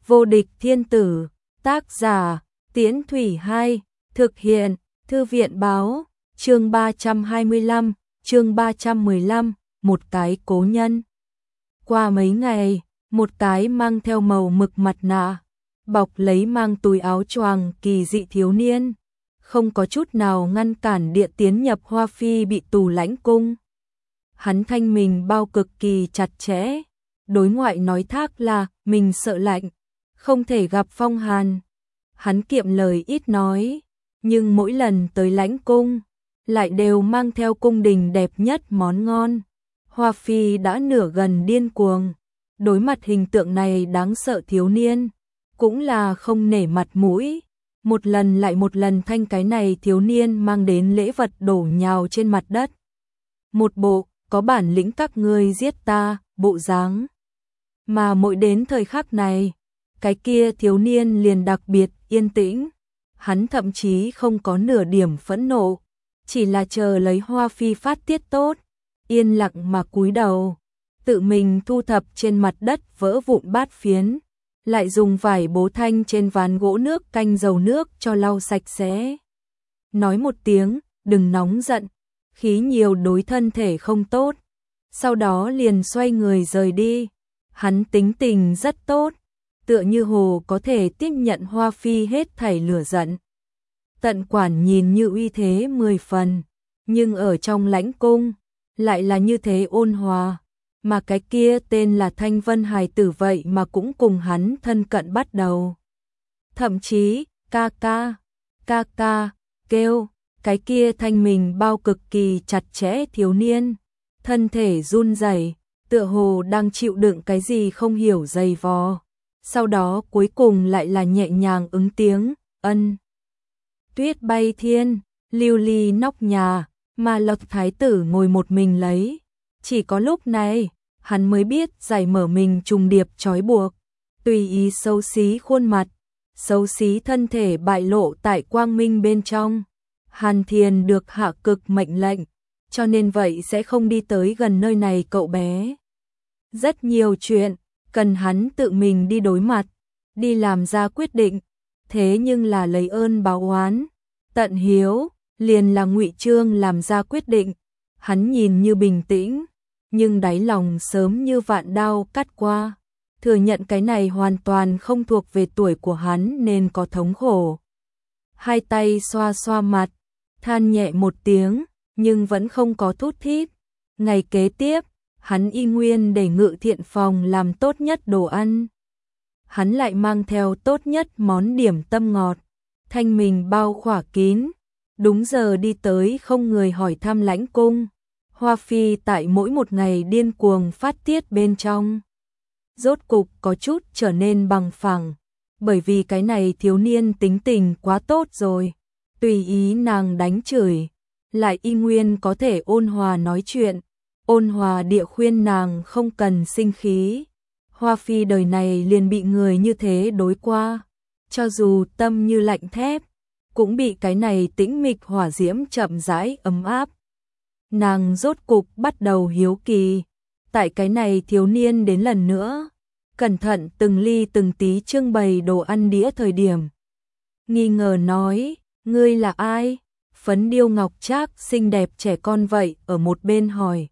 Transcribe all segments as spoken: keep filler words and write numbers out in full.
Vô địch thiên tử, tác giả, Tiễn Thủy Hai, thực hiện, Thư viện báo, chương ba trăm hai mươi lăm, chương ba trăm mười lăm, một cái cố nhân. Qua mấy ngày, một cái mang theo màu mực mặt nạ, bọc lấy mang túi áo choàng kỳ dị thiếu niên, không có chút nào ngăn cản địa tiến nhập Hoa Phi bị tù lãnh cung. Hắn thanh mình bao cực kỳ chặt chẽ, đối ngoại nói thác là mình sợ lạnh, không thể gặp phong hàn. Hắn kiệm lời ít nói, nhưng mỗi lần tới lãnh cung, lại đều mang theo cung đình đẹp nhất món ngon. Hoa Phi đã nửa gần điên cuồng, đối mặt hình tượng này đáng sợ thiếu niên, cũng là không nể mặt mũi. Một lần lại một lần thanh cái này thiếu niên mang đến lễ vật đổ nhào trên mặt đất. Một bộ, có bản lĩnh các ngươi giết ta, bộ dáng. Mà mỗi đến thời khắc này, cái kia thiếu niên liền đặc biệt yên tĩnh. Hắn thậm chí không có nửa điểm phẫn nộ, chỉ là chờ lấy Hoa Phi phát tiết tốt, yên lặng mà cúi đầu, tự mình thu thập trên mặt đất vỡ vụn bát phiến, lại dùng vải bố thanh trên ván gỗ nước canh dầu nước cho lau sạch sẽ. Nói một tiếng, đừng nóng giận, khí nhiều đối thân thể không tốt. Sau đó liền xoay người rời đi. Hắn tính tình rất tốt, tựa như hồ có thể tiếp nhận Hoa Phi hết thảy lửa giận. Tận quản nhìn như uy thế mười phần, nhưng ở trong lãnh cung, lại là như thế ôn hòa. Mà cái kia tên là Thanh Vân hài tử vậy mà cũng cùng hắn thân cận bắt đầu. Thậm chí, ca ca, ca ca, kêu, cái kia thanh mình bao cực kỳ chặt chẽ thiếu niên, thân thể run rẩy, tựa hồ đang chịu đựng cái gì không hiểu dày vò. Sau đó cuối cùng lại là nhẹ nhàng ứng tiếng, ân. Tuyết bay thiên, lưu ly nóc nhà, mà Lộc Thái tử ngồi một mình lấy. Chỉ có lúc này, hắn mới biết giải mở mình trùng điệp trói buộc, tùy ý xấu xí khuôn mặt, xấu xí thân thể bại lộ tại quang minh bên trong. Hàn Thiền được hạ cực mệnh lệnh, cho nên vậy sẽ không đi tới gần nơi này cậu bé. Rất nhiều chuyện, cần hắn tự mình đi đối mặt, đi làm ra quyết định, thế nhưng là lấy ơn báo oán. Tận hiếu, liền là Ngụy Trương làm ra quyết định, hắn nhìn như bình tĩnh, nhưng đáy lòng sớm như vạn đao cắt qua, thừa nhận cái này hoàn toàn không thuộc về tuổi của hắn nên có thống khổ. Hai tay xoa xoa mặt, than nhẹ một tiếng, nhưng vẫn không có thút thít. Ngày kế tiếp, hắn y nguyên để Ngự Thiện phòng làm tốt nhất đồ ăn. Hắn lại mang theo tốt nhất món điểm tâm ngọt, thanh mình bao khỏa kín, đúng giờ đi tới không người hỏi thăm lãnh cung. Hoa Phi tại mỗi một ngày điên cuồng phát tiết bên trong, rốt cục có chút trở nên bằng phẳng, bởi vì cái này thiếu niên tính tình quá tốt rồi, tùy ý nàng đánh chửi, lại y nguyên có thể ôn hòa nói chuyện, ôn hòa địa khuyên nàng không cần sinh khí. Hoa Phi đời này liền bị người như thế đối qua, cho dù tâm như lạnh thép, cũng bị cái này tĩnh mịch hỏa diễm chậm rãi ấm áp. Nàng rốt cục bắt đầu hiếu kỳ, tại cái này thiếu niên đến lần nữa, cẩn thận từng ly từng tí trưng bày đồ ăn đĩa thời điểm. Nghi ngờ nói, ngươi là ai? Phấn điêu ngọc trác xinh đẹp trẻ con vậy ở một bên hỏi.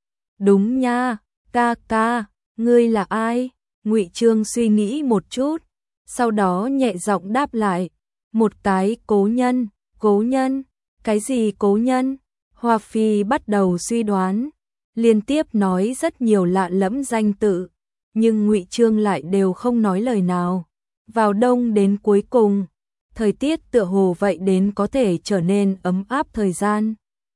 Đúng nha, ca ca, ngươi là ai? Ngụy Trương suy nghĩ một chút, sau đó nhẹ giọng đáp lại, một cái cố nhân. Cố nhân? Cái gì cố nhân? Hoa Phi bắt đầu suy đoán, liên tiếp nói rất nhiều lạ lẫm danh tự, nhưng Ngụy Trương lại đều không nói lời nào. Vào đông đến cuối cùng, thời tiết tựa hồ vậy đến có thể trở nên ấm áp thời gian.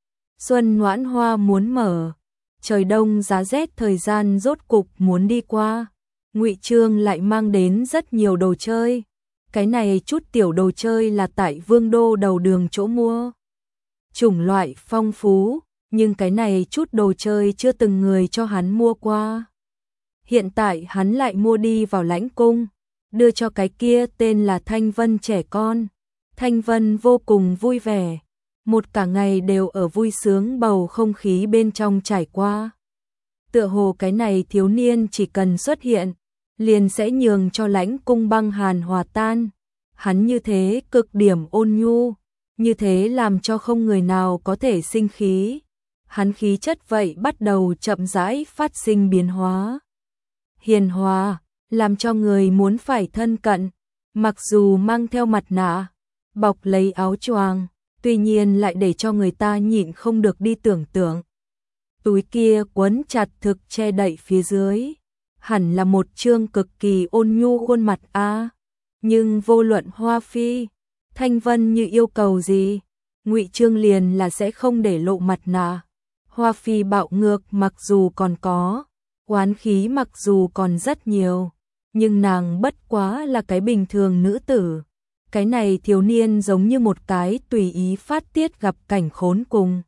Xuân ngoãn hoa muốn mở, trời đông giá rét thời gian rốt cục muốn đi qua. Ngụy Trương lại mang đến rất nhiều đồ chơi. Cái này chút tiểu đồ chơi là tại Vương đô đầu đường chỗ mua. Chủng loại phong phú, nhưng cái này chút đồ chơi chưa từng người cho hắn mua qua. Hiện tại hắn lại mua đi vào lãnh cung, đưa cho cái kia tên là Thanh Vân trẻ con. Thanh Vân vô cùng vui vẻ, một cả ngày đều ở vui sướng bầu không khí bên trong trải qua. Tựa hồ cái này thiếu niên chỉ cần xuất hiện, liền sẽ nhường cho lãnh cung băng hàn hòa tan. Hắn như thế cực điểm ôn nhu, như thế làm cho không người nào có thể sinh khí. Hắn khí chất vậy bắt đầu chậm rãi phát sinh biến hóa. Hiền hòa, làm cho người muốn phải thân cận, mặc dù mang theo mặt nạ, bọc lấy áo choàng, tuy nhiên lại để cho người ta nhịn không được đi tưởng tượng. Túi kia quấn chặt thực che đậy phía dưới, hẳn là một trương cực kỳ ôn nhu khuôn mặt a. Nhưng vô luận Hoa Phi, Thanh Vân như yêu cầu gì, Ngụy Trương liền là sẽ không để lộ mặt nạ. Hoa Phi bạo ngược mặc dù còn có, oán khí mặc dù còn rất nhiều, nhưng nàng bất quá là cái bình thường nữ tử. Cái này thiếu niên giống như một cái tùy ý phát tiết gặp cảnh khốn cùng.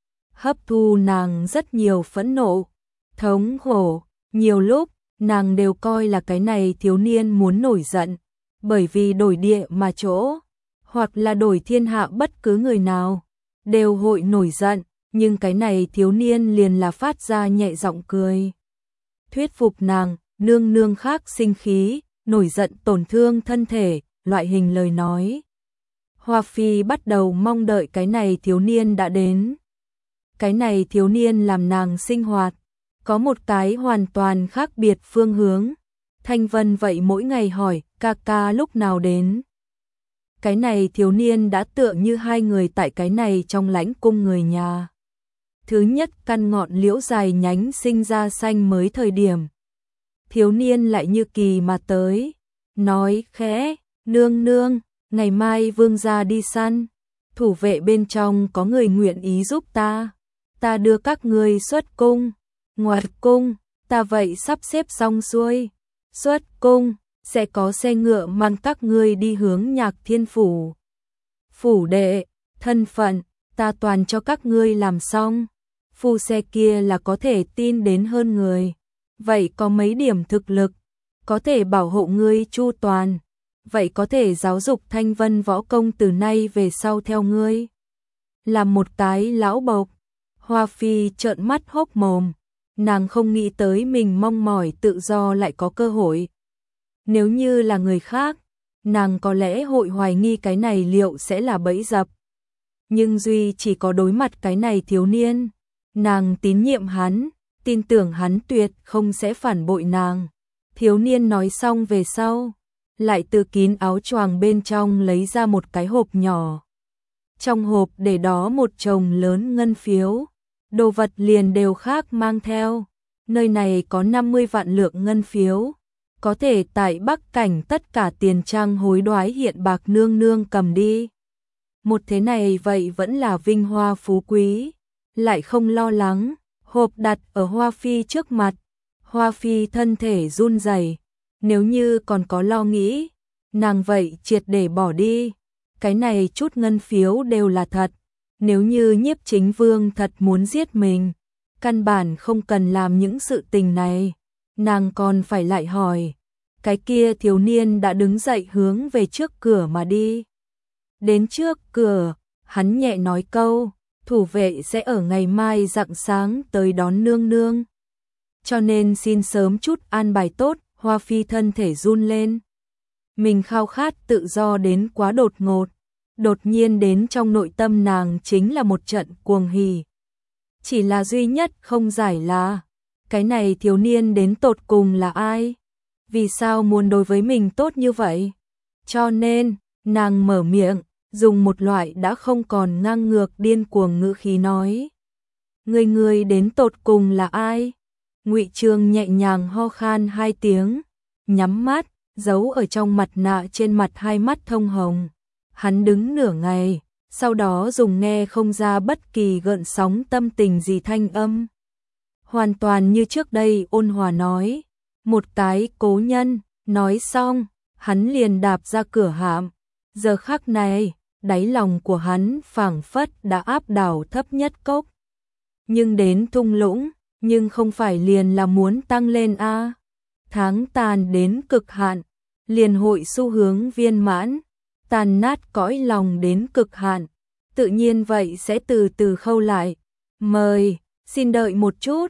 Hấp thu nàng rất nhiều phẫn nộ, thống khổ, nhiều lúc nàng đều coi là cái này thiếu niên muốn nổi giận, bởi vì đổi địa mà chỗ, hoặc là đổi thiên hạ bất cứ người nào, đều hội nổi giận, nhưng cái này thiếu niên liền là phát ra nhẹ giọng cười. Thuyết phục nàng, nương nương khác sinh khí, nổi giận tổn thương thân thể, loại hình lời nói. Hoa Phi bắt đầu mong đợi cái này thiếu niên đã đến. Cái này thiếu niên làm nàng sinh hoạt, có một cái hoàn toàn khác biệt phương hướng. Thanh Vân vậy mỗi ngày hỏi, ca ca lúc nào đến. Cái này thiếu niên đã tựa như hai người tại cái này trong lãnh cung người nhà. Thứ nhất căn ngọn liễu dài nhánh sinh ra xanh mới thời điểm. Thiếu niên lại như kỳ mà tới, nói khẽ, nương nương, ngày mai vương gia đi săn, thủ vệ bên trong có người nguyện ý giúp ta, ta đưa các ngươi xuất cung, ngoại cung, ta vậy sắp xếp xong xuôi, xuất cung, sẽ có xe ngựa mang các ngươi đi hướng Nhạc Thiên phủ. Phủ đệ, thân phận, ta toàn cho các ngươi làm xong, phu xe kia là có thể tin đến hơn người, vậy có mấy điểm thực lực, có thể bảo hộ ngươi chu toàn, vậy có thể giáo dục Thanh Vân võ công từ nay về sau theo ngươi. Làm một cái lão bộc, Hoa Phi trợn mắt hốc mồm, nàng không nghĩ tới mình mong mỏi tự do lại có cơ hội. Nếu như là người khác, nàng có lẽ hội hoài nghi cái này liệu sẽ là bẫy dập. Nhưng duy chỉ có đối mặt cái này thiếu niên, nàng tín nhiệm hắn, tin tưởng hắn tuyệt không sẽ phản bội nàng. Thiếu niên nói xong về sau, lại từ kín áo choàng bên trong lấy ra một cái hộp nhỏ. Trong hộp để đó một chồng lớn ngân phiếu, đồ vật liền đều khác mang theo. Nơi này có năm mươi vạn lượng ngân phiếu, có thể tại Bắc Cảnh tất cả tiền trang hối đoái hiện bạc nương nương cầm đi. Một thế này vậy vẫn là vinh hoa phú quý, lại không lo lắng. Hộp đặt ở Hoa Phi trước mặt, Hoa Phi thân thể run rẩy. Nếu như còn có lo nghĩ, nàng vậy triệt để bỏ đi. Cái này chút ngân phiếu đều là thật. Nếu như Nhiếp Chính Vương thật muốn giết mình, căn bản không cần làm những sự tình này. Nàng còn phải lại hỏi, cái kia thiếu niên đã đứng dậy hướng về trước cửa mà đi. Đến trước cửa, hắn nhẹ nói câu, thủ vệ sẽ ở ngày mai rạng sáng tới đón nương nương. Cho nên xin sớm chút an bài tốt. Hoa Phi thân thể run lên. Mình khao khát tự do đến quá đột ngột. Đột nhiên đến trong nội tâm nàng chính là một trận cuồng hỉ. Chỉ là duy nhất không giải là, cái này thiếu niên đến tột cùng là ai? Vì sao muốn đối với mình tốt như vậy? Cho nên, nàng mở miệng, dùng một loại đã không còn ngang ngược điên cuồng ngữ khí nói. Người người đến tột cùng là ai? Ngụy Trương nhẹ nhàng ho khan hai tiếng, nhắm mắt, giấu ở trong mặt nạ trên mặt hai mắt thông hồng. Hắn đứng nửa ngày, sau đó dùng nghe không ra bất kỳ gợn sóng tâm tình gì thanh âm. Hoàn toàn như trước đây ôn hòa nói, một cái cố nhân, nói xong, hắn liền đạp ra cửa hạm. Giờ khắc này, đáy lòng của hắn phảng phất đã áp đảo thấp nhất cốc. Nhưng đến thung lũng, nhưng không phải liền là muốn tăng lên a. Tháng tàn đến cực hạn, liền hội xu hướng viên mãn, tàn nát cõi lòng đến cực hạn, tự nhiên vậy sẽ từ từ khâu lại. Mời, xin đợi một chút.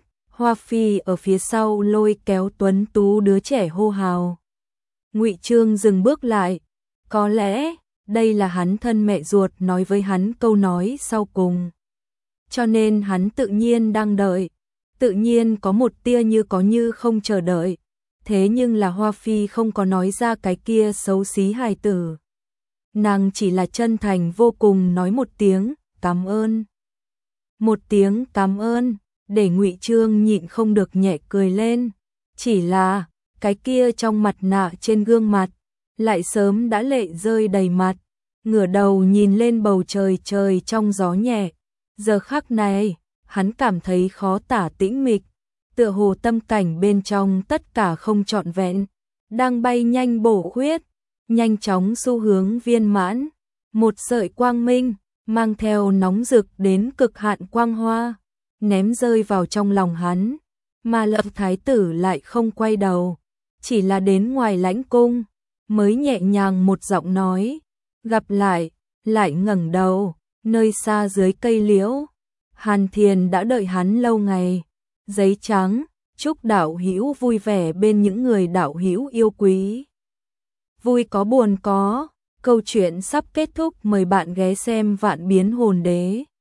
Hoa Phi ở phía sau lôi kéo tuấn tú đứa trẻ hô hào. Ngụy Trương dừng bước lại, có lẽ đây là hắn thân mẹ ruột nói với hắn câu nói sau cùng. Cho nên hắn tự nhiên đang đợi, tự nhiên có một tia như có như không chờ đợi. Thế nhưng là Hoa Phi không có nói ra cái kia xấu xí hài tử. Nàng chỉ là chân thành vô cùng nói một tiếng cảm ơn. Một tiếng cảm ơn, để Ngụy Trương nhịn không được nhẹ cười lên. Chỉ là, cái kia trong mặt nạ trên gương mặt, lại sớm đã lệ rơi đầy mặt. Ngửa đầu nhìn lên bầu trời trời trong gió nhẹ. Giờ khắc này, hắn cảm thấy khó tả tĩnh mịch. Tựa hồ tâm cảnh bên trong tất cả không trọn vẹn, đang bay nhanh bổ khuyết, nhanh chóng xu hướng viên mãn. Một sợi quang minh, mang theo nóng rực đến cực hạn quang hoa, ném rơi vào trong lòng hắn, mà Lập thái tử lại không quay đầu, chỉ là đến ngoài lãnh cung, mới nhẹ nhàng một giọng nói, gặp lại, lại ngẩng đầu, nơi xa dưới cây liễu, Hàn Thiền đã đợi hắn lâu ngày. Giấy trắng, chúc đạo hữu vui vẻ bên những người đạo hữu yêu quý. Vui có buồn có, câu chuyện sắp kết thúc, mời bạn ghé xem Vạn Biến Hồn Đế.